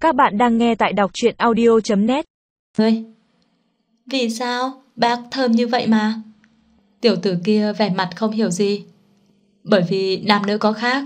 Các bạn đang nghe tại đọc truyện audio.net. Ngươi, vì sao bác thơm như vậy mà? Tiểu tử kia vẻ mặt không hiểu gì. Bởi vì nam nữ có khác.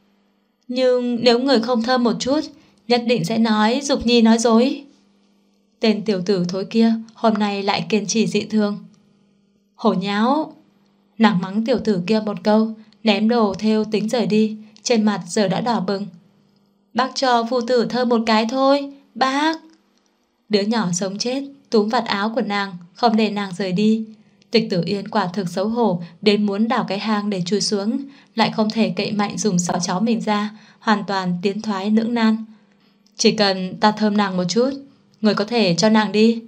Nhưng nếu người không thơm một chút, nhất định sẽ nói Dục Nhi nói dối. Tên tiểu tử thối kia hôm nay lại kiên trì dị thường. Hổ nháo. Nàng mắng tiểu tử kia một câu, ném đồ thêu tính rời đi. Trên mặt giờ đã đỏ bừng. Bác cho phu tử thơm một cái thôi, bác. Đứa nhỏ sống chết túm vạt áo của nàng, không để nàng rời đi. Tịch Tử Yên quả thực xấu hổ đến muốn đào cái hang để chui xuống, lại không thể cậy mạnh dùng sọ cháu mình ra, hoàn toàn tiến thoái lưỡng nan. Chỉ cần ta thơm nàng một chút, người có thể cho nàng đi.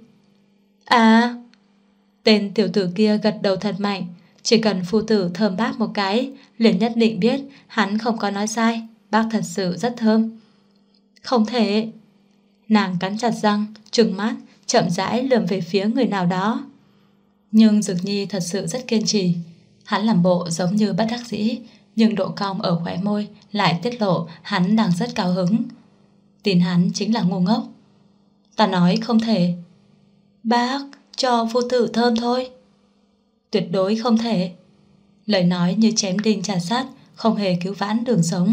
À. Tên tiểu tử kia gật đầu thật mạnh. Chỉ cần phu tử thơm bác một cái, liền nhất định biết hắn không có nói sai, bác thật sự rất thơm. Không thể. Nàng cắn chặt răng, trừng mắt, chậm rãi lườm về phía người nào đó. Nhưng Dực Nhi thật sự rất kiên trì. Hắn làm bộ giống như bất đắc dĩ, nhưng độ cong ở khóe môi lại tiết lộ hắn đang rất cao hứng. Tin hắn chính là ngu ngốc. Ta nói không thể. Bác, cho phu tử thơm thôi. Tuyệt đối không thể. Lời nói như chém đinh chặt sắt, không hề cứu vãn đường sống.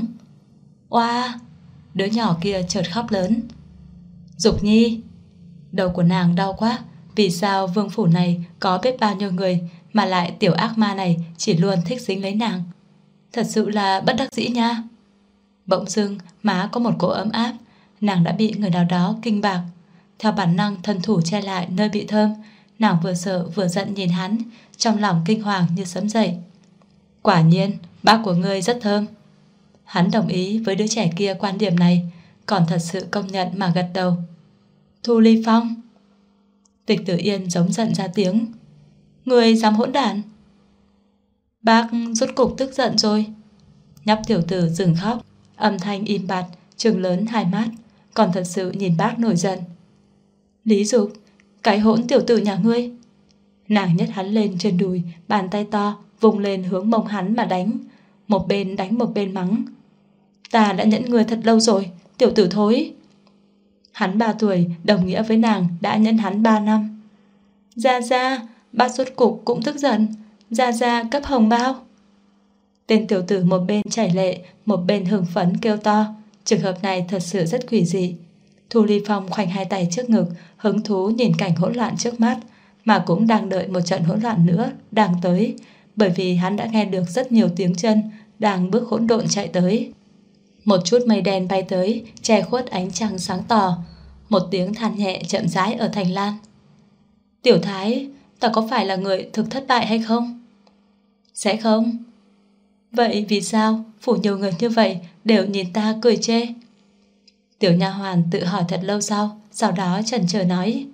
Oa! Đứa nhỏ kia chợt khóc lớn. Dục Nhi! Đầu của nàng đau quá. Vì sao vương phủ này có biết bao nhiêu người mà lại tiểu ác ma này chỉ luôn thích dính lấy nàng? Thật sự là bất đắc dĩ nha. Bỗng dưng má có một cỗ ấm áp. Nàng đã bị người nào đó kinh bạc. Theo bản năng thân thủ che lại nơi bị thơm. Nàng vừa sợ vừa giận nhìn hắn, trong lòng kinh hoàng như sấm dậy. Quả nhiên bác của ngươi rất thơm. Hắn đồng ý với đứa trẻ kia quan điểm này, còn thật sự công nhận mà gật đầu. Thu Ly Phong! Tịch Tử Yên giống giận ra tiếng. Người dám hỗn đản! Bác rốt cục tức giận rồi. Nhóc tiểu tử dừng khóc, âm thanh im bặt, trừng lớn hai mắt, còn thật sự nhìn bác nổi giận. Lý Dục, cái hỗn tiểu tử nhà ngươi! Nàng nhấc hắn lên trên đùi, bàn tay to vùng lên hướng mông hắn mà đánh. Một bên đánh một bên mắng. Ta đã nhẫn ngươi thật lâu rồi, tiểu tử thối. Hắn 3 tuổi đồng nghĩa với nàng đã nhẫn hắn 3 năm. Gia Gia, bác rốt cục cũng tức giận. Gia Gia cấp hồng bao. Tên tiểu tử một bên chảy lệ, một bên hưng phấn kêu to. Trường hợp này thật sự rất quỷ dị. Thu Ly Phong khoanh hai tay trước ngực, hứng thú nhìn cảnh hỗn loạn trước mắt, mà cũng đang đợi một trận hỗn loạn nữa đang tới, bởi vì hắn đã nghe được rất nhiều tiếng chân đang bước hỗn độn chạy tới. Một chút mây đen bay tới, che khuất ánh trăng sáng tỏ. Một tiếng than nhẹ chậm rãi ở thành lan. Tiểu Thái, ta có phải là người thực thất bại hay không? Sẽ không. Vậy vì sao phủ nhiều người như vậy đều nhìn ta cười chê? Tiểu nha hoàn tự hỏi thật lâu sau đó chần chờ nói.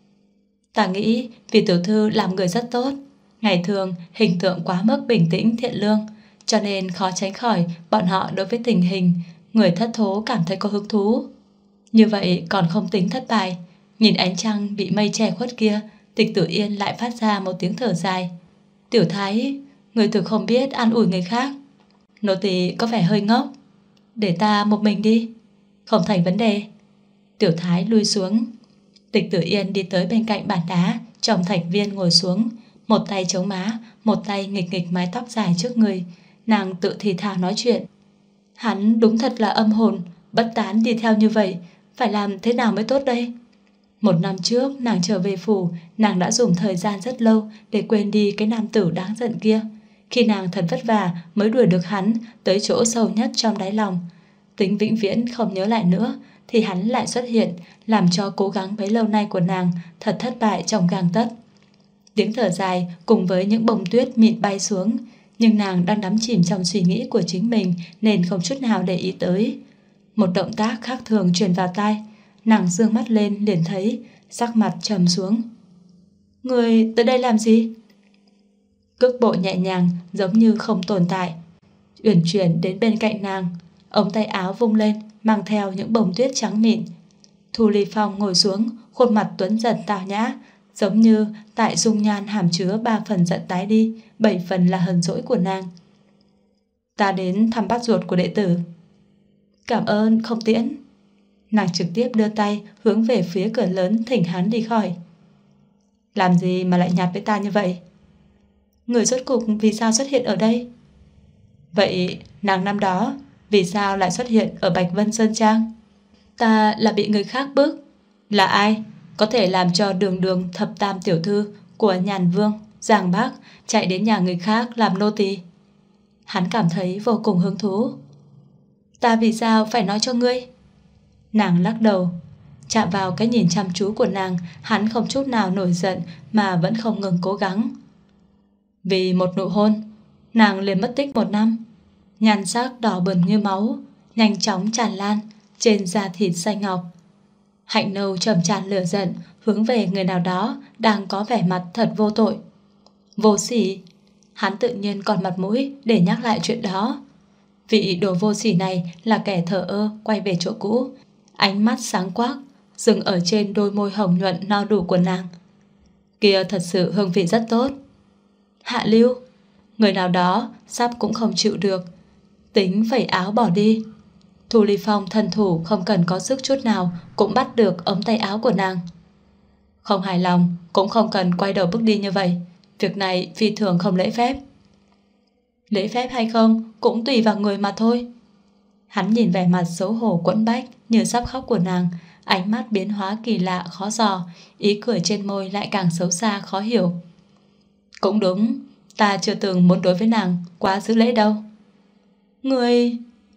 Ta nghĩ vì tiểu thư làm người rất tốt, ngày thường hình tượng quá mức bình tĩnh thiện lương, cho nên khó tránh khỏi bọn họ đối với tình hình người thất thố cảm thấy có hứng thú. Như vậy còn không tính thất bại. Nhìn ánh trăng bị mây che khuất kia, Tịch Tử Yên lại phát ra một tiếng thở dài. Tiểu Thái, người thực không biết an ủi người khác. Nô tỳ có vẻ hơi ngốc. Để ta một mình đi. Không thành vấn đề. Tiểu Thái lui xuống. Tịch Tử Yên đi tới bên cạnh bàn đá trong thạch viên ngồi xuống, một tay chống má, một tay nghịch nghịch mái tóc dài trước người. Nàng tự thì thào nói chuyện. Hắn đúng thật là âm hồn, bất tán đi theo như vậy, phải làm thế nào mới tốt đây? 1 năm trước nàng trở về phủ, nàng đã dùng thời gian rất lâu để quên đi cái nam tử đáng giận kia. Khi nàng thật vất vả mới đuổi được hắn tới chỗ sâu nhất trong đáy lòng, tính vĩnh viễn không nhớ lại nữa, thì hắn lại xuất hiện, làm cho cố gắng bấy lâu nay của nàng thật thất bại trong gang tấc. Tiếng thở dài cùng với những bông tuyết mịn bay xuống, nhưng nàng đang đắm chìm trong suy nghĩ của chính mình nên không chút nào để ý tới. Một động tác khác thường truyền vào tai, nàng dương mắt lên liền thấy, sắc mặt trầm xuống. Người tới đây làm gì? Cước bộ nhẹ nhàng giống như không tồn tại, uyển chuyển đến bên cạnh nàng, ống tay áo vung lên mang theo những bông tuyết trắng mịn. Thu Ly Phong ngồi xuống, khuôn mặt tuấn giật tào nhã, giống như tại dung nhan hàm chứa 3 phần giận tái đi, 7 phần là hờn dỗi của nàng. Ta đến thăm bác ruột của đệ tử. Cảm ơn không tiễn. Nàng trực tiếp đưa tay hướng về phía cửa lớn thỉnh hắn đi khỏi. Làm gì mà lại nhạt với ta như vậy? Người rốt cục vì sao xuất hiện ở đây? Vậy nàng năm đó vì sao lại xuất hiện ở Bạch Vân Sơn Trang? Ta là bị người khác bức. Là ai có thể làm cho đường đường thập tam tiểu thư của Nhàn Vương, Giang Bắc chạy đến nhà người khác làm nô tỳ? Hắn cảm thấy vô cùng hứng thú. Ta vì sao phải nói cho ngươi? Nàng lắc đầu. Chạm vào cái nhìn chăm chú của nàng, hắn không chút nào nổi giận mà vẫn không ngừng cố gắng. Vì một nụ hôn, nàng liền mất tích 1 năm. Nhan sắc đỏ bừng như máu, nhanh chóng tràn lan trên da thịt xanh ngọc. Hạnh Nâu trầm tràn lửa giận hướng về người nào đó đang có vẻ mặt thật vô tội. Vô sỉ. Hắn tự nhiên còn mặt mũi để nhắc lại chuyện đó. Vị đồ vô sỉ này là kẻ thờ ơ quay về chỗ cũ, ánh mắt sáng quắc dừng ở trên đôi môi hồng nhuận no đủ của nàng. Kia thật sự hương vị rất tốt. Hạ Lưu, người nào đó sắp cũng không chịu được, tính phẩy áo bỏ đi. Thu Ly Phong thân thủ không cần có sức chút nào cũng bắt được ống tay áo của nàng. Không hài lòng cũng không cần quay đầu bước đi như vậy. Việc này phi thường không lễ phép. Lễ phép hay không cũng tùy vào người mà thôi. Hắn nhìn vẻ mặt xấu hổ quẫn bách như sắp khóc của nàng, ánh mắt biến hóa kỳ lạ khó dò, ý cười trên môi lại càng xấu xa khó hiểu. Cũng đúng, ta chưa từng muốn đối với nàng quá giữ lễ đâu. Người...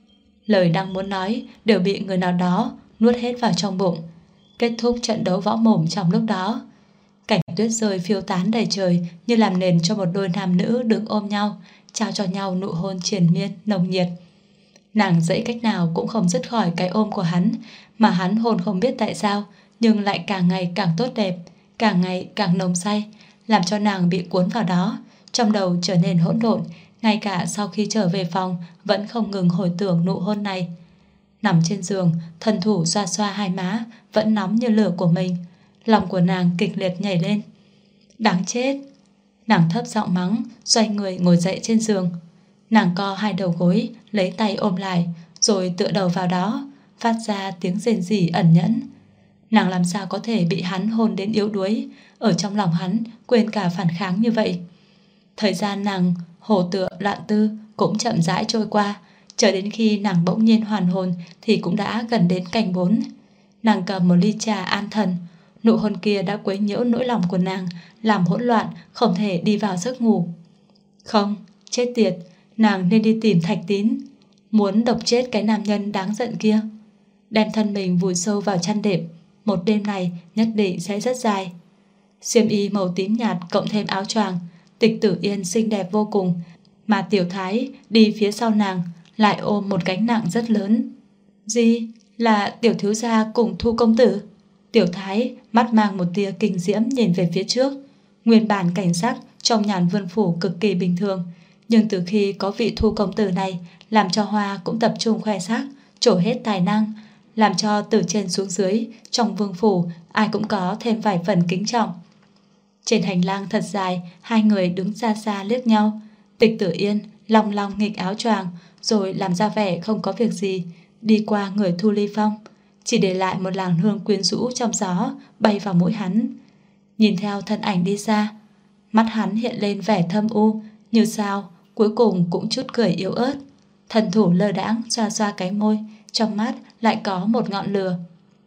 Lời đang muốn nói đều bị người nào đó nuốt hết vào trong bụng. Kết thúc trận đấu võ mồm trong lúc đó. Cảnh tuyết rơi phiêu tán đầy trời như làm nền cho một đôi nam nữ đứng ôm nhau, trao cho nhau nụ hôn triền miên nồng nhiệt. Nàng dẫy cách nào cũng không dứt khỏi cái ôm của hắn, mà hắn hôn không biết tại sao nhưng lại càng ngày càng tốt đẹp, càng ngày càng nồng say, làm cho nàng bị cuốn vào đó, trong đầu trở nên hỗn độn. Ngay cả sau khi trở về phòng vẫn không ngừng hồi tưởng nụ hôn này. Nằm trên giường, thân thủ xoa xoa hai má vẫn nóng như lửa của mình. Lòng của nàng kịch liệt nhảy lên. Đáng chết. Nàng thấp giọng mắng, xoay người ngồi dậy trên giường. Nàng co hai đầu gối, lấy tay ôm lại, rồi tựa đầu vào đó, phát ra tiếng rên rỉ ẩn nhẫn. Nàng làm sao có thể bị hắn hôn đến yếu đuối, ở trong lòng hắn quên cả phản kháng như vậy. Thời gian nàng hồ tựa loạn tư cũng chậm rãi trôi qua, chờ đến khi nàng bỗng nhiên hoàn hồn thì cũng đã gần đến canh 4. Nàng cầm một ly trà an thần. Nụ hôn kia đã quấy nhiễu nỗi lòng của nàng, làm hỗn loạn, không thể đi vào giấc ngủ. Không, chết tiệt, nàng nên đi tìm Thạch Tín, muốn độc chết cái nam nhân đáng giận kia, đem thân mình vùi sâu vào chăn đệm. Một đêm này nhất định sẽ rất dài. Xiêm y màu tím nhạt cộng thêm áo choàng, Tịch Tử Yên xinh đẹp vô cùng, mà Tiểu Thái đi phía sau nàng lại ôm một gánh nặng rất lớn. Gì? Là tiểu thiếu gia cùng Thu công tử? Tiểu Thái mắt mang một tia kinh diễm nhìn về phía trước. Nguyên bản cảnh sắc trong Nhàn Vương phủ cực kỳ bình thường, nhưng từ khi có vị Thu công tử này, làm cho Hoa cũng tập trung khoe sắc, trổ hết tài năng, làm cho từ trên xuống dưới trong vương phủ ai cũng có thêm vài phần kính trọng. Trên hành lang thật dài, hai người đứng xa xa liếc nhau. Tịch Tử Yên long long nghịch áo choàng, rồi làm ra vẻ không có việc gì, đi qua người Thu Ly Phong, chỉ để lại một làn hương quyến rũ trong gió bay vào mũi hắn. Nhìn theo thân ảnh đi xa, mắt hắn hiện lên vẻ thâm u như sao, cuối cùng cũng chút cười yếu ớt. Thần thủ lơ đãng xoa xoa cái môi, trong mắt lại có một ngọn lửa.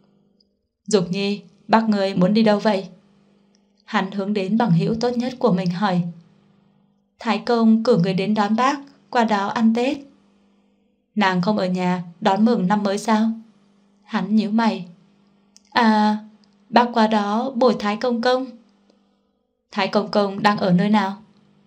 Dục Nhi, bác người muốn đi đâu vậy? Hắn hướng đến bằng hữu tốt nhất của mình hỏi. Thái công cử người đến đón bác, qua đó ăn Tết. Nàng không ở nhà đón mừng năm mới sao? Hắn nhíu mày. À, bác qua đó bồi Thái công công. Thái công công đang ở nơi nào?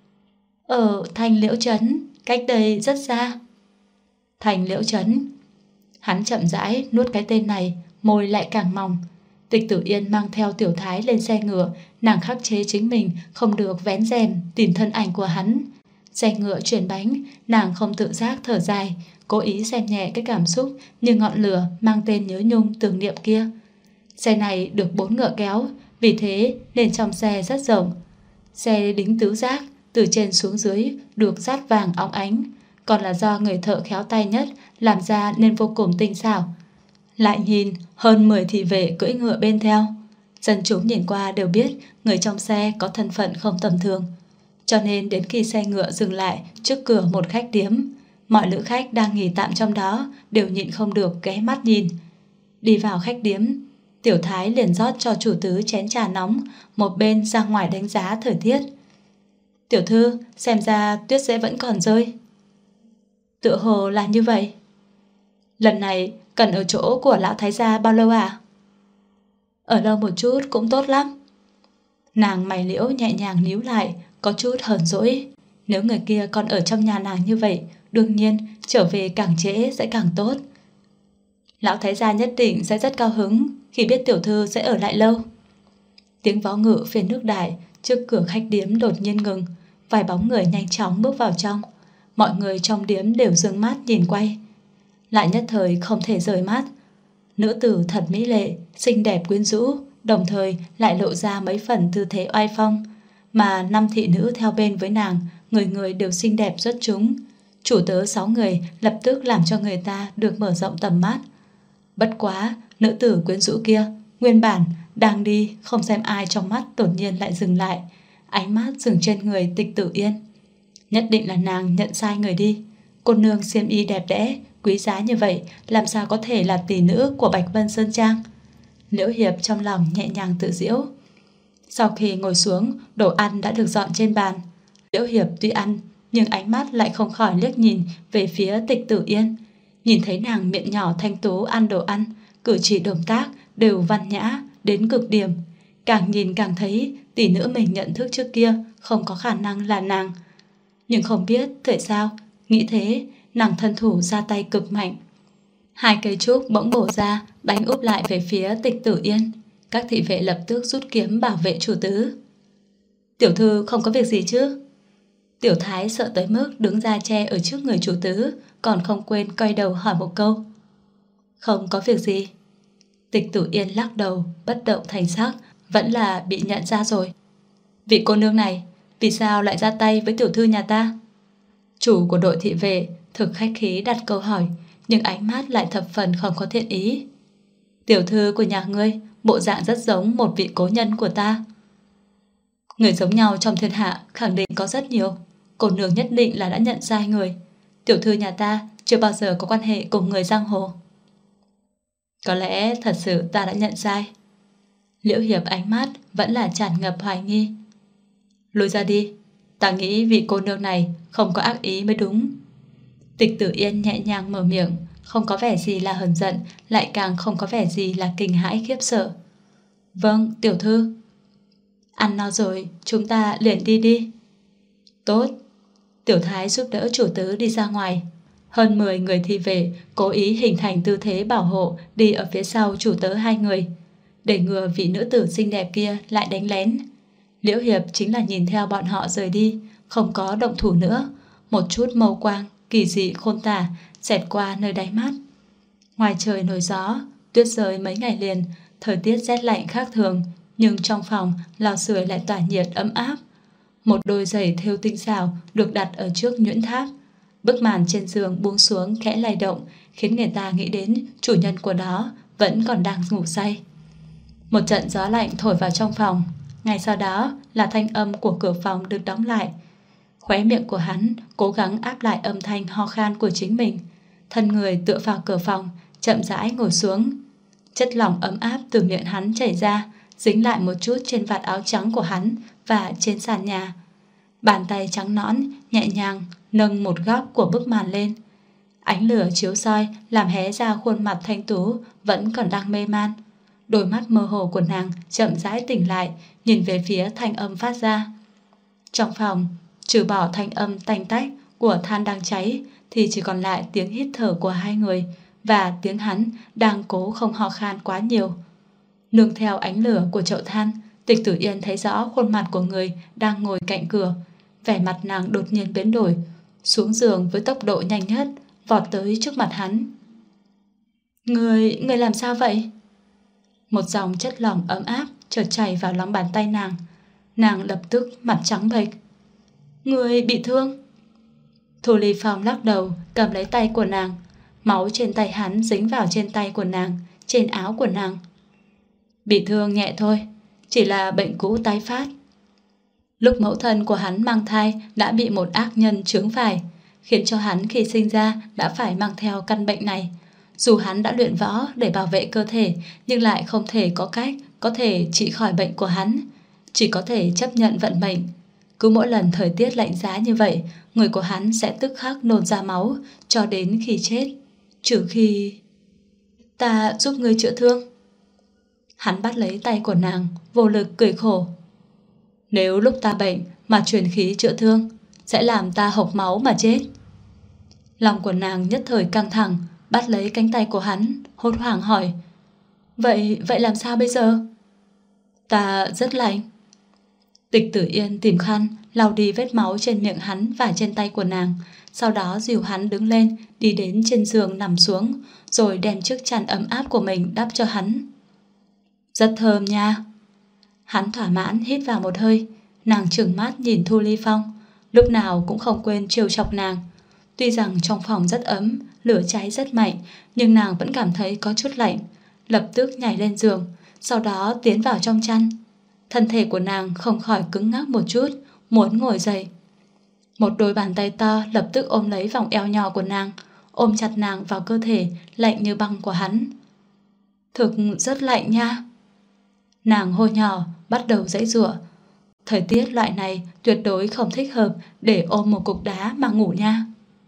Ở Thanh Liễu Trấn, cách đây rất xa. Thanh Liễu Trấn. Hắn chậm rãi nuốt cái tên này, môi lại càng mỏng. Tịch Tử Yên mang theo Tiểu Thái lên xe ngựa, nàng khắc chế chính mình không được vén rèm tìm thân ảnh của hắn. Xe ngựa chuyển bánh, nàng không tự giác thở dài, cố ý xem nhẹ cái cảm xúc như ngọn lửa mang tên nhớ nhung tưởng niệm kia. Xe này được 4 ngựa kéo, vì thế nên trong xe rất rộng. Xe đính tứ giác, từ trên xuống dưới được dát vàng óng ánh, còn là do người thợ khéo tay nhất làm ra nên vô cùng tinh xảo. Lại nhìn hơn 10 thị vệ cưỡi ngựa bên theo. Dân chúng nhìn qua đều biết người trong xe có thân phận không tầm thường. Cho nên đến khi xe ngựa dừng lại trước cửa một khách điếm, mọi lữ khách đang nghỉ tạm trong đó đều nhịn không được ghé mắt nhìn. Đi vào khách điếm, Tiểu Thái liền rót cho chủ tứ chén trà nóng, một bên ra ngoài đánh giá thời tiết. Tiểu thư, xem ra tuyết sẽ vẫn còn rơi. Tựa hồ là như vậy. Lần này cần ở chỗ của lão thái gia bao lâu à? Ở lâu một chút cũng tốt lắm. Nàng mày liễu nhẹ nhàng níu lại, có chút hờn dỗi. Nếu người kia còn ở trong nhà nàng như vậy, đương nhiên trở về càng trễ sẽ càng tốt. Lão thái gia nhất định sẽ rất cao hứng khi biết tiểu thư sẽ ở lại lâu. Tiếng vó ngựa phiên nước đại trước cửa khách điếm đột nhiên ngừng. Vài bóng người nhanh chóng bước vào trong. Mọi người trong điếm đều dương mắt nhìn quay. Lại nhất thời không thể rời mắt. Nữ tử thật mỹ lệ, xinh đẹp quyến rũ, đồng thời lại lộ ra mấy phần tư thế oai phong. Mà 5 thị nữ theo bên với nàng, người người đều xinh đẹp xuất chúng. Chủ tớ 6 người lập tức làm cho người ta được mở rộng tầm mắt. Bất quá, nữ tử quyến rũ kia nguyên bản đang đi không xem ai trong mắt, đột nhiên lại dừng lại, ánh mắt dừng trên người Tịch Tử Yên. Nhất định là nàng nhận sai người đi. Cô nương xiêm y đẹp đẽ quý giá như vậy, làm sao có thể là tỷ nữ của Bạch Vân Sơn Trang? Liễu Hiệp trong lòng nhẹ nhàng tự giễu. Sau khi ngồi xuống, đồ ăn đã được dọn trên bàn. Liễu Hiệp tuy ăn, nhưng ánh mắt lại không khỏi liếc nhìn về phía Tịch Tử Yên. Nhìn thấy nàng miệng nhỏ thanh tú ăn đồ ăn, cử chỉ động tác đều văn nhã đến cực điểm. Càng nhìn càng thấy tỷ nữ mình nhận thức trước kia không có khả năng là nàng. Nhưng không biết tại sao, nghĩ thế, nàng thân thủ ra tay cực mạnh. 2 cây trúc bỗng bổ ra, đánh úp lại về phía Tịch Tử Yên. Các thị vệ lập tức rút kiếm bảo vệ chủ tứ. Tiểu thư không có việc gì chứ? Tiểu Thái sợ tới mức đứng ra che ở trước người chủ tứ, còn không quên quay đầu hỏi một câu. Không có việc gì. Tịch Tử Yên lắc đầu, bất động thành sắc, vẫn là bị nhận ra rồi. Vị cô nương này, vì sao lại ra tay với tiểu thư nhà ta? Chủ của đội thị vệ thực khách khí đặt câu hỏi, nhưng ánh mắt lại thập phần không có thiện ý. Tiểu thư của nhà ngươi bộ dạng rất giống một vị cố nhân của ta. Người giống nhau trong thiên hạ khẳng định có rất nhiều. Cô nương nhất định là đã nhận sai người. Tiểu thư nhà ta chưa bao giờ có quan hệ cùng người giang hồ. Có lẽ thật sự ta đã nhận sai. Liễu Hiệp ánh mắt vẫn là tràn ngập hoài nghi. Lùi ra đi, ta nghĩ vị cô nương này không có ác ý mới đúng. Tịch Tử Yên nhẹ nhàng mở miệng, không có vẻ gì là hờn giận, lại càng không có vẻ gì là kinh hãi khiếp sợ. Vâng, tiểu thư. Ăn no rồi, chúng ta liền đi đi. Tốt. Tiểu Thái giúp đỡ chủ tứ đi ra ngoài. Hơn 10 người thị vệ cố ý hình thành tư thế bảo hộ đi ở phía sau chủ tớ 2 người, để ngừa vị nữ tử xinh đẹp kia lại đánh lén. Liễu Hiệp chính là nhìn theo bọn họ rời đi, không có động thủ nữa. Một chút mâu quang kỳ dị khôn tả xẹt qua nơi đáy mắt. Ngoài trời nổi gió, tuyết rơi mấy ngày liền, thời tiết rét lạnh khác thường, nhưng trong phòng lò sưởi lại tỏa nhiệt ấm áp. Một đôi giày thêu tinh xảo được đặt ở trước nhuyễn tháp. Bức màn trên giường buông xuống khẽ lay động, khiến người ta nghĩ đến chủ nhân của nó vẫn còn đang ngủ say. Một trận gió lạnh thổi vào trong phòng. Ngay sau đó là thanh âm của cửa phòng được đóng lại. Khóe miệng của hắn cố gắng áp lại âm thanh ho khan của chính mình. Thân người tựa vào cửa phòng, chậm rãi ngồi xuống. Chất lỏng ấm áp từ miệng hắn chảy ra, dính lại một chút trên vạt áo trắng của hắn và trên sàn nhà. Bàn tay trắng nõn nhẹ nhàng nâng một góc của bức màn lên. Ánh lửa chiếu soi làm hé ra khuôn mặt thanh tú vẫn còn đang mê man. Đôi mắt mơ hồ của nàng chậm rãi tỉnh lại, nhìn về phía thanh âm phát ra. Trong phòng, trừ bỏ thanh âm tanh tách của than đang cháy, thì chỉ còn lại tiếng hít thở của 2 người và tiếng hắn đang cố không ho khan quá nhiều. Nương theo ánh lửa của chậu than, Tịch Tử Yên thấy rõ khuôn mặt của người đang ngồi cạnh cửa. Vẻ mặt nàng đột nhiên biến đổi, xuống giường với tốc độ nhanh nhất, vọt tới trước mặt hắn. Người làm sao vậy? Một dòng chất lỏng ấm áp chợt chảy vào lòng bàn tay nàng. Nàng lập tức mặt trắng bệch. Người bị thương? Thu Ly Phong lắc đầu cầm lấy tay của nàng. Máu trên tay hắn dính vào trên tay của nàng, trên áo của nàng. Bị thương nhẹ thôi, chỉ là bệnh cũ tái phát. Lúc mẫu thân của hắn mang thai đã bị một ác nhân chướng phải, khiến cho hắn khi sinh ra đã phải mang theo căn bệnh này. Dù hắn đã luyện võ để bảo vệ cơ thể, nhưng lại không thể có cách có thể trị khỏi bệnh của hắn, chỉ có thể chấp nhận vận mệnh. Cứ mỗi lần thời tiết lạnh giá như vậy, người của hắn sẽ tức khắc nôn ra máu cho đến khi chết. Trừ khi... Ta giúp ngươi chữa thương. Hắn bắt lấy tay của nàng, vô lực cười khổ. Nếu lúc ta bệnh mà truyền khí chữa thương, sẽ làm ta hộc máu mà chết. Lòng của nàng nhất thời căng thẳng, bắt lấy cánh tay của hắn, hốt hoảng hỏi. Vậy làm sao bây giờ? Ta rất lạnh. Tịch Tử Yên tìm khăn lau đi vết máu trên miệng hắn và trên tay của nàng, sau đó dìu hắn đứng lên, đi đến trên giường nằm xuống, rồi đem chiếc chăn ấm áp của mình đắp cho hắn. Rất thơm nha. Hắn thỏa mãn hít vào một hơi. Nàng trừng mắt nhìn Thu Ly Phong, lúc nào cũng không quên trêu chọc nàng. Tuy rằng trong phòng rất ấm, lửa cháy rất mạnh, nhưng nàng vẫn cảm thấy có chút lạnh, lập tức nhảy lên giường, sau đó tiến vào trong chăn. Thân thể của nàng không khỏi cứng ngắc một chút, muốn ngồi dậy. Một đôi bàn tay to lập tức ôm lấy vòng eo nhỏ của nàng, ôm chặt nàng vào cơ thể lạnh như băng của hắn. Thực rất lạnh nha. Nàng hô nhỏ, bắt đầu giãy giụa. Thời tiết loại này tuyệt đối không thích hợp để ôm một cục đá mà ngủ nha.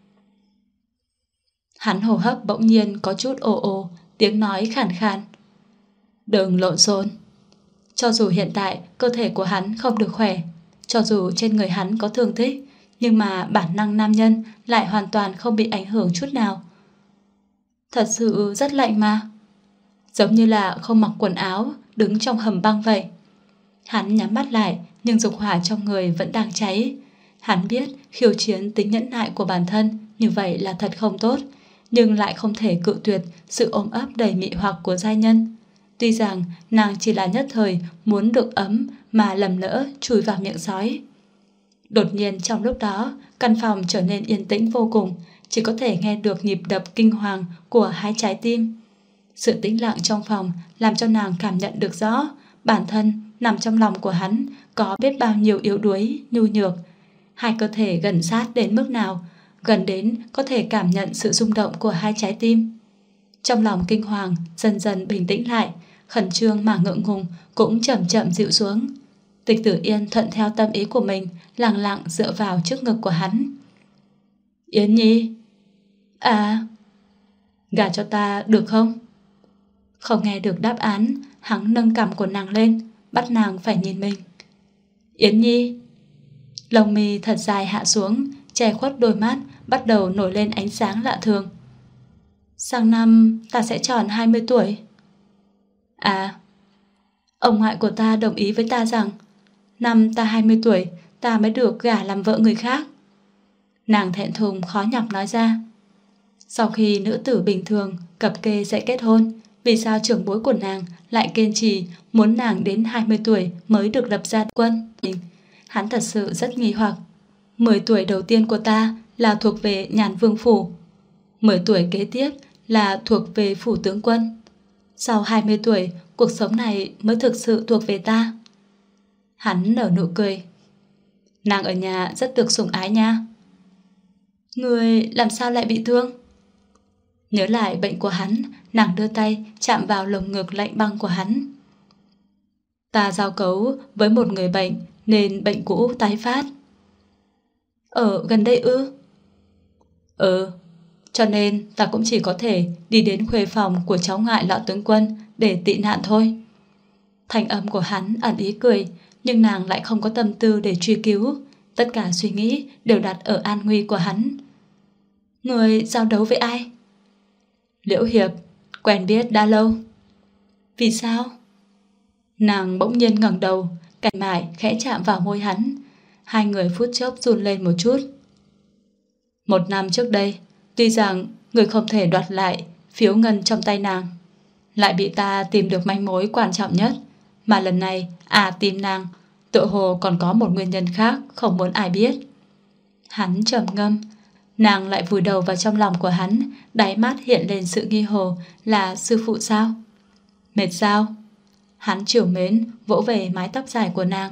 Hắn hô hấp bỗng nhiên có chút ồ ồ, tiếng nói khàn khàn. Đừng lộn xộn. Cho dù hiện tại cơ thể của hắn không được khỏe, cho dù trên người hắn có thương tích, nhưng mà bản năng nam nhân lại hoàn toàn không bị ảnh hưởng chút nào. Thật sự rất lạnh mà. Giống như là không mặc quần áo, đứng trong hầm băng vậy. Hắn nhắm mắt lại, nhưng dục hỏa trong người vẫn đang cháy. Hắn biết khiêu chiến tính nhẫn nại của bản thân như vậy là thật không tốt, nhưng lại không thể cự tuyệt sự ôm ấp đầy mị hoặc của giai nhân. Tuy rằng nàng chỉ là nhất thời muốn được ấm mà lầm lỡ chui vào miệng sói. Đột nhiên trong lúc đó, căn phòng trở nên yên tĩnh vô cùng, chỉ có thể nghe được nhịp đập kinh hoàng của hai trái tim. Sự tĩnh lặng trong phòng làm cho nàng cảm nhận được rõ bản thân nằm trong lòng của hắn có biết bao nhiêu yếu đuối, nhu nhược. Hai cơ thể gần sát đến mức nào, gần đến có thể cảm nhận sự rung động của hai trái tim. Trong lòng kinh hoàng dần dần bình tĩnh lại, khẩn trương mà ngượng ngùng cũng chậm chậm dịu xuống. Tịch Tử Yên thuận theo tâm ý của mình, lặng lặng dựa vào trước ngực của hắn. Yến Nhi. À, gả cho ta được không? Không nghe được đáp án, hắn nâng cằm của nàng lên, bắt nàng phải nhìn mình. Yến Nhi. Lông mi thật dài hạ xuống, che khuất đôi mắt, bắt đầu nổi lên ánh sáng lạ thường. Sang năm ta sẽ tròn 20 tuổi. À, ông ngoại của ta đồng ý với ta rằng năm ta 20 tuổi ta mới được gả làm vợ người khác. Nàng thẹn thùng khó nhọc nói ra. Sau khi nữ tử bình thường cập kê sẽ kết hôn, vì sao trưởng bối của nàng lại kiên trì muốn nàng đến 20 tuổi mới được lập gia quân? Hắn thật sự rất nghi hoặc. 10 tuổi đầu tiên của ta là thuộc về Nhàn Vương phủ, 10 tuổi kế tiếp là thuộc về phủ tướng quân. Sau 20 tuổi, cuộc sống này mới thực sự thuộc về ta. Hắn nở nụ cười. Nàng ở nhà rất được sủng ái nha. Người làm sao lại bị thương? Nhớ lại bệnh của hắn, nàng đưa tay chạm vào lồng ngực lạnh băng của hắn. Ta giao cấu với một người bệnh nên bệnh cũ tái phát. Ở gần đây ư? Cho nên ta cũng chỉ có thể đi đến khuê phòng của cháu ngoại Lọ tướng quân để tị nạn thôi. Thanh âm của hắn ẩn ý cười, nhưng nàng lại không có tâm tư để truy cứu. Tất cả suy nghĩ đều đặt ở an nguy của hắn. Người giao đấu với ai? Liễu Hiệp, quen biết đã lâu. Vì sao? Nàng bỗng nhiên ngẩng đầu, cành mải khẽ chạm vào môi hắn. Hai người phút chốc run lên một chút. 1 năm trước đây, tuy rằng người không thể đoạt lại phiếu ngân trong tay nàng, lại bị ta tìm được manh mối quan trọng nhất. Mà lần này tìm nàng, tựa hồ còn có một nguyên nhân khác không muốn ai biết. Hắn trầm ngâm. Nàng lại vùi đầu vào trong lòng của hắn, đáy mắt hiện lên sự nghi hồ. Là sư phụ sao? Mệt sao? Hắn trìu mến vỗ về mái tóc dài của nàng.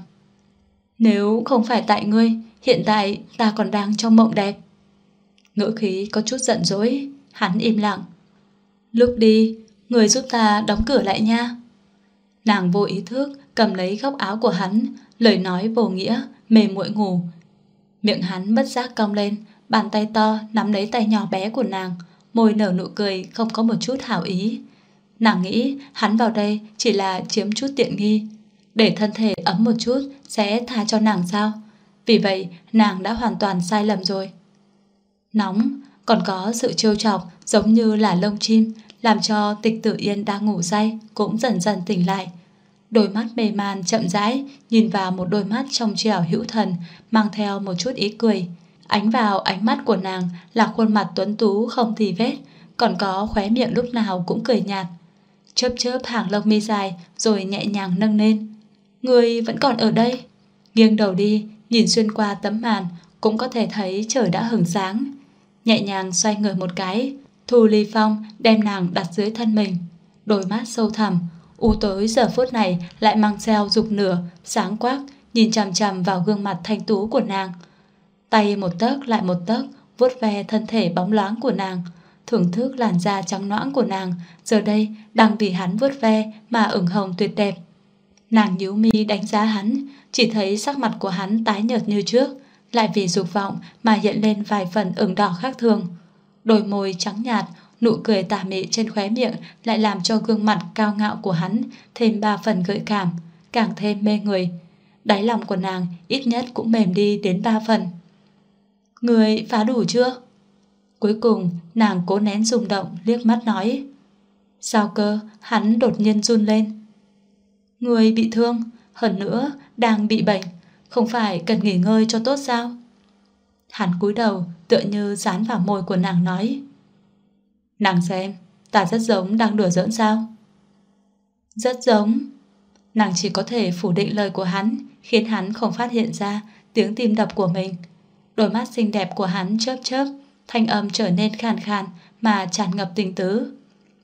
Nếu không phải tại ngươi, hiện tại ta còn đang trong mộng đẹp. Ngữ khí có chút giận dỗi. Hắn im lặng. Lúc đi, người giúp ta đóng cửa lại nha. Nàng vô ý thức cầm lấy góc áo của hắn, lời nói vô nghĩa, mềm muội ngủ. Miệng hắn bất giác cong lên, bàn tay to nắm lấy tay nhỏ bé của nàng, môi nở nụ cười không có một chút hảo ý. Nàng nghĩ hắn vào đây chỉ là chiếm chút tiện nghi, để thân thể ấm một chút sẽ tha cho nàng sao? Vì vậy nàng đã hoàn toàn sai lầm rồi. Nóng, còn có sự trêu chọc giống như là lông chim, làm cho Tịch Tử Yên đang ngủ say cũng dần dần tỉnh lại. Đôi mắt mê man chậm rãi nhìn vào một đôi mắt trong trẻo hữu thần, mang theo một chút ý cười. Ánh vào ánh mắt của nàng là khuôn mặt tuấn tú không tì vết, còn có khóe miệng lúc nào cũng cười nhạt. Chớp chớp hàng lông mi dài rồi nhẹ nhàng nâng lên. Người vẫn còn ở đây. Nghiêng đầu đi, nhìn xuyên qua tấm màn cũng có thể thấy trời đã hửng sáng. Nhẹ nhàng xoay người một cái, Thu Ly Phong đem nàng đặt dưới thân mình. Đôi mắt sâu thẳm, u tối giờ phút này lại mang theo dục lửa, sáng quắc, nhìn chằm chằm vào gương mặt thanh tú của nàng. Tay một tấc lại một tấc vuốt ve thân thể bóng loáng của nàng, thưởng thức làn da trắng nõn của nàng, giờ đây đang vì hắn vuốt ve mà ửng hồng tuyệt đẹp. Nàng nhíu mi đánh giá hắn, chỉ thấy sắc mặt của hắn tái nhợt như trước, lại vì dục vọng mà hiện lên vài phần ửng đỏ khác thường. Đôi môi trắng nhạt, nụ cười tà mị trên khóe miệng lại làm cho gương mặt cao ngạo của hắn thêm 3 phần gợi cảm, càng thêm mê người. Đáy lòng của nàng ít nhất cũng mềm đi đến 3 phần. Người phá đủ chưa? Cuối cùng nàng cố nén rung động liếc mắt nói. Sao cơ? Hắn đột nhiên run lên. Người bị thương, hơn nữa đang bị bệnh, không phải cần nghỉ ngơi cho tốt sao? Hắn cúi đầu tựa như dán vào môi của nàng nói. Nàng xem, ta rất giống đang đùa giỡn sao? Rất giống. Nàng chỉ có thể phủ định lời của hắn, khiến hắn không phát hiện ra tiếng tim đập của mình. Đôi mắt xinh đẹp của hắn chớp chớp, thanh âm trở nên khàn khàn mà tràn ngập tình tứ.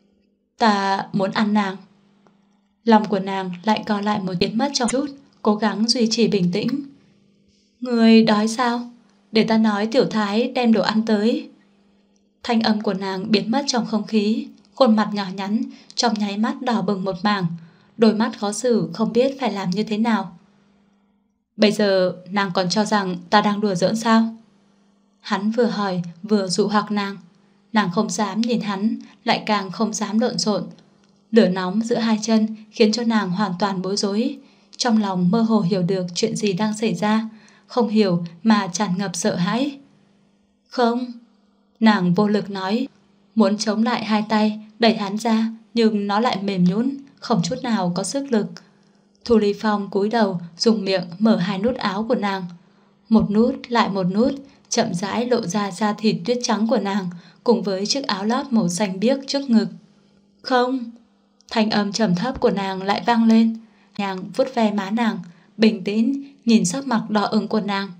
Ta muốn ăn nàng. Lòng của nàng lại co lại một biến mất trong chút, cố gắng duy trì bình tĩnh. Người đói sao? Để ta nói tiểu thái đem đồ ăn tới. Thanh âm của nàng biến mất trong không khí, khuôn mặt nhỏ nhắn trong nháy mắt đỏ bừng một mảng, đôi mắt khó xử không biết phải làm như thế nào. Bây giờ nàng còn cho rằng ta đang đùa giỡn sao? Hắn vừa hỏi vừa dụ hoặc nàng. Nàng không dám nhìn hắn, lại càng không dám lộn xộn. Lửa nóng giữa hai chân khiến cho nàng hoàn toàn bối rối. Trong lòng mơ hồ hiểu được chuyện gì đang xảy ra, không hiểu mà tràn ngập sợ hãi. Không. Nàng vô lực nói, muốn chống lại hai tay đẩy hắn ra, nhưng nó lại mềm nhũn, không chút nào có sức lực. Thu Ly Phong cúi đầu dùng miệng mở hai nút áo của nàng. Một nút lại một nút, chậm rãi lộ ra da thịt tuyết trắng của nàng, cùng với chiếc áo lót màu xanh biếc trước ngực. Không. Thanh âm trầm thấp của nàng lại vang lên. Nàng vuốt ve má nàng, bình tĩnh nhìn sắc mặt đỏ ửng của nàng.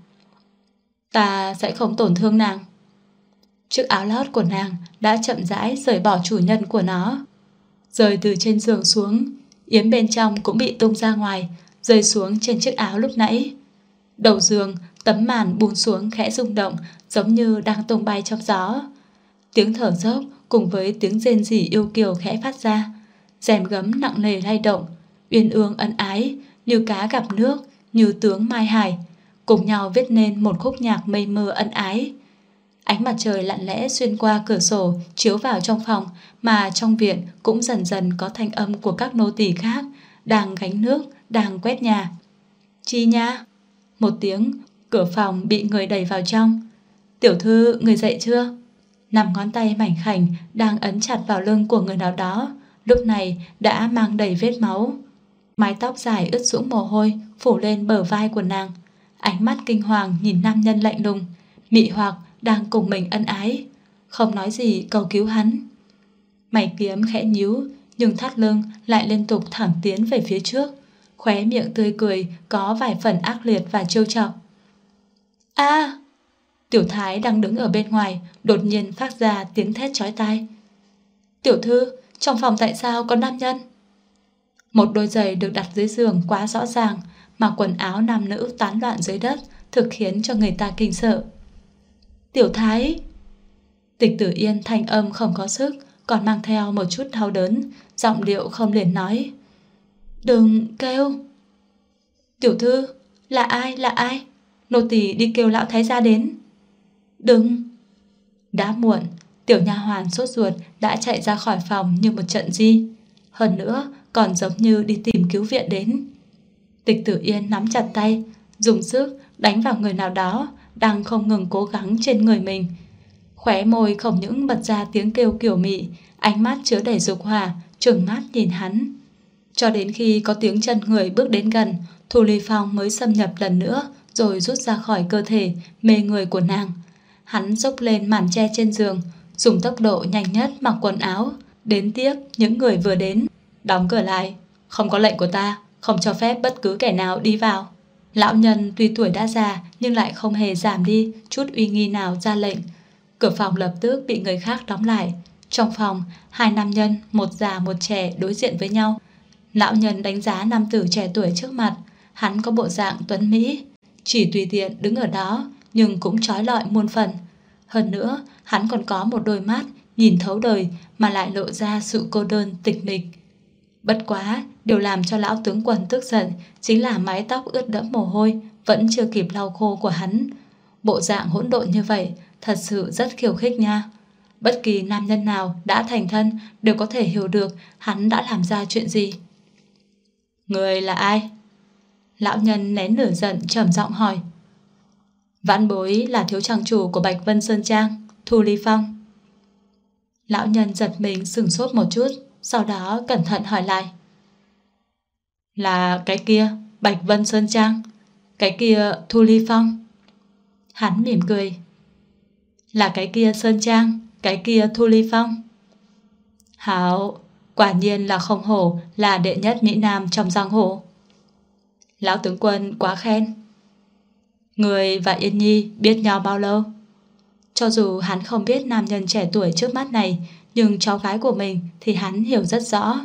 Ta sẽ không tổn thương nàng. Chiếc áo lót của nàng đã chậm rãi rời bỏ chủ nhân của nó. Rời từ trên giường xuống, yếm bên trong cũng bị tung ra ngoài, rơi xuống trên chiếc áo lúc nãy. Đầu giường, tấm màn buông xuống khẽ rung động, giống như đang tung bay trong gió. Tiếng thở dốc cùng với tiếng rên rỉ yêu kiều khẽ phát ra. Rèm gấm nặng nề lay động, uyên ương ân ái, như cá gặp nước, như tướng mai hải, cùng nhau viết nên một khúc nhạc mây mưa ân ái. Ánh mặt trời lặng lẽ xuyên qua cửa sổ chiếu vào trong phòng, mà trong viện cũng dần dần có thanh âm của các nô tỳ khác đang gánh nước, đang quét nhà. Chi nha? Một tiếng, cửa phòng bị người đẩy vào trong. Tiểu thư, người dậy chưa? 5 ngón tay mảnh khảnh đang ấn chặt vào lưng của người nào đó, lúc này đã mang đầy vết máu. Mái tóc dài ướt sũng mồ hôi phủ lên bờ vai của nàng. Ánh mắt kinh hoàng nhìn nam nhân lạnh lùng, mị hoặc đang cùng mình ân ái, không nói gì cầu cứu hắn. Mày kiếm khẽ nhíu, nhưng thắt lưng lại liên tục thẳng tiến về phía trước, khóe miệng tươi cười có vài phần ác liệt và trêu chọc. A! Tiểu Thái đang đứng ở bên ngoài đột nhiên phát ra tiếng thét chói tai. Tiểu thư, trong phòng tại sao có nam nhân? Một đôi giày được đặt dưới giường quá rõ ràng, mà quần áo nam nữ tán loạn dưới đất thực khiến cho người ta kinh sợ. Tiểu Thái! Tịch Tử Yên thanh âm không có sức, còn mang theo một chút đau đớn, giọng điệu không liền nói. Đừng kêu! Tiểu thư, là ai, là ai? Nô tỳ đi kêu lão thái gia đến. Đừng! Đã muộn, tiểu nha hoàn sốt ruột đã chạy ra khỏi phòng như một trận di. Hơn nữa còn giống như đi tìm cứu viện đến. Tịch Tử Yên nắm chặt tay, dùng sức đánh vào người nào đó đang không ngừng cố gắng trên người mình. Khóe môi không những bật ra tiếng kêu kiểu mị, ánh mắt chứa đầy dục hỏa, trừng mắt nhìn hắn. Cho đến khi có tiếng chân người bước đến gần, Thu Ly Phong mới xâm nhập lần nữa, rồi rút ra khỏi cơ thể mê người của nàng. Hắn xốc lên màn che trên giường, dùng tốc độ nhanh nhất mặc quần áo, đến tiếp những người vừa đến. Đóng cửa lại, không có lệnh của ta, không cho phép bất cứ kẻ nào đi vào. Lão nhân tuy tuổi đã già nhưng lại không hề giảm đi chút uy nghi nào ra lệnh. Cửa phòng lập tức bị người khác đóng lại. Trong phòng, hai nam nhân, một già một trẻ đối diện với nhau. Lão nhân đánh giá nam tử trẻ tuổi trước mặt. Hắn có bộ dạng tuấn mỹ, chỉ tùy tiện đứng ở đó nhưng cũng trói lọi muôn phần. Hơn nữa, hắn còn có một đôi mắt nhìn thấu đời mà lại lộ ra sự cô đơn tịch mịch. Bất quá, điều làm cho lão tướng quân tức giận chính là mái tóc ướt đẫm mồ hôi vẫn chưa kịp lau khô của hắn. Bộ dạng hỗn độn như vậy thật sự rất khiêu khích nha. Bất kỳ nam nhân nào đã thành thân đều có thể hiểu được hắn đã làm ra chuyện gì. Người là ai? Lão nhân nén nửa giận trầm giọng hỏi. Vãn bối là thiếu trang chủ của Bạch Vân Sơn Trang, Thu Ly Phong. Lão nhân giật mình sửng sốt một chút, sau đó cẩn thận hỏi lại. Là cái kia, Bạch Vân Sơn Trang, cái kia Thu Ly Phong. Hắn mỉm cười. Là cái kia Sơn Trang, cái kia Thu Ly Phong. Hảo, quả nhiên là không hổ là đệ nhất mỹ nam trong giang hồ. Lão tướng quân quá khen. Người và Yên Nhi biết nhau bao lâu? Cho dù hắn không biết nam nhân trẻ tuổi trước mắt này, nhưng cháu gái của mình thì hắn hiểu rất rõ.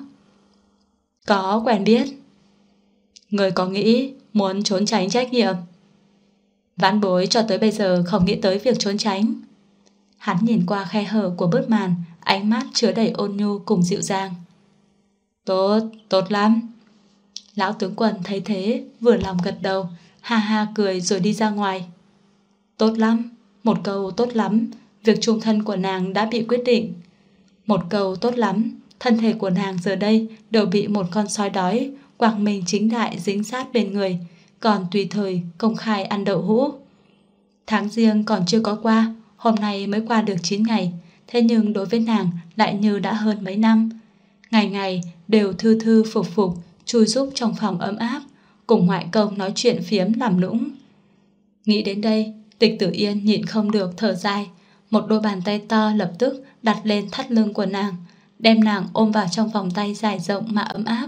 Có quen biết. Người có nghĩ muốn trốn tránh trách nhiệm? Vãn bối cho tới bây giờ không nghĩ tới việc trốn tránh. Hắn nhìn qua khe hở của bức màn, ánh mắt chứa đầy ôn nhu cùng dịu dàng. Tốt, tốt lắm. Lão tướng quân thấy thế, vừa lòng gật đầu, ha ha cười rồi đi ra ngoài. Tốt lắm, một câu tốt lắm, việc chung thân của nàng đã bị quyết định. Một câu tốt lắm, thân thể của nàng giờ đây đều bị một con sói đói, quàng mình chính đại dính sát bên người, còn tùy thời công khai ăn đậu hũ. Tháng Giêng còn chưa có qua, hôm nay mới qua được 9 ngày, thế nhưng đối với nàng lại như đã hơn mấy năm. Ngày ngày đều thư thư phục phục, chui rúc trong phòng ấm áp, cùng ngoại công nói chuyện phiếm làm lũng. Nghĩ đến đây, Tịch Tử Yên nhịn không được thở dài, một đôi bàn tay to lập tức đặt lên thắt lưng của nàng, đem nàng ôm vào trong vòng tay dài rộng mà ấm áp.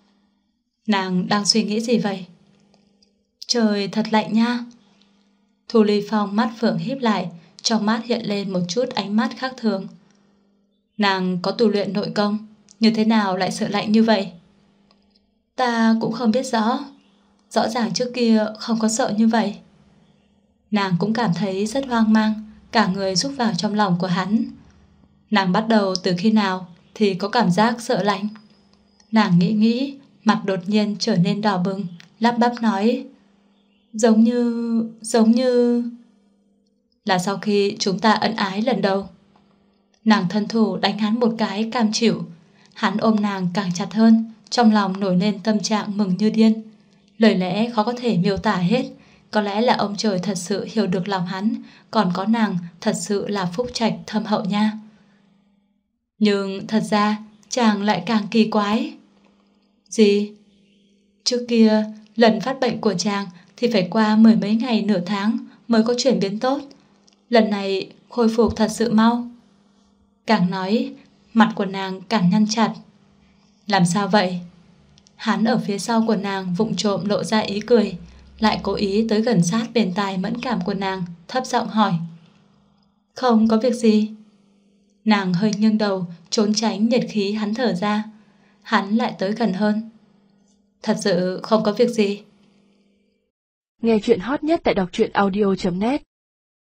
Nàng đang suy nghĩ gì vậy? Trời thật lạnh nha. Thu Ly Phong mắt phượng híp lại, trong mắt hiện lên một chút ánh mắt khác thường. Nàng có tu luyện nội công, như thế nào lại sợ lạnh như vậy? Ta cũng không biết rõ. Rõ ràng trước kia không có sợ như vậy. Nàng cũng cảm thấy rất hoang mang, cả người rúc vào trong lòng của hắn. Nàng bắt đầu từ khi nào thì có cảm giác sợ lạnh? Nàng nghĩ, mặt đột nhiên trở nên đỏ bừng, lắp bắp nói. Giống như... Là sau khi chúng ta ân ái lần đầu. Nàng thân thủ đánh hắn một cái cam chịu. Hắn ôm nàng càng chặt hơn, trong lòng nổi lên tâm trạng mừng như điên. Lời lẽ khó có thể miêu tả hết. Có lẽ là ông trời thật sự hiểu được lòng hắn, còn có nàng thật sự là phúc trạch thâm hậu nha. Nhưng thật ra chàng lại càng kỳ quái. Gì? Trước kia lần phát bệnh của chàng thì phải qua 10 mấy ngày nửa tháng mới có chuyển biến tốt. Lần này khôi phục thật sự mau. Càng nói, mặt của nàng càng nhăn chặt. Làm sao vậy? Hắn ở phía sau của nàng vụng trộm lộ ra ý cười, lại cố ý tới gần sát bên tai mẫn cảm của nàng, thấp giọng hỏi. Không có việc gì. Nàng hơi nghiêng đầu, trốn tránh nhiệt khí hắn thở ra. Hắn lại tới gần hơn. Thật sự không có việc gì. Nghe chuyện hot nhất tại đọc truyện audio.net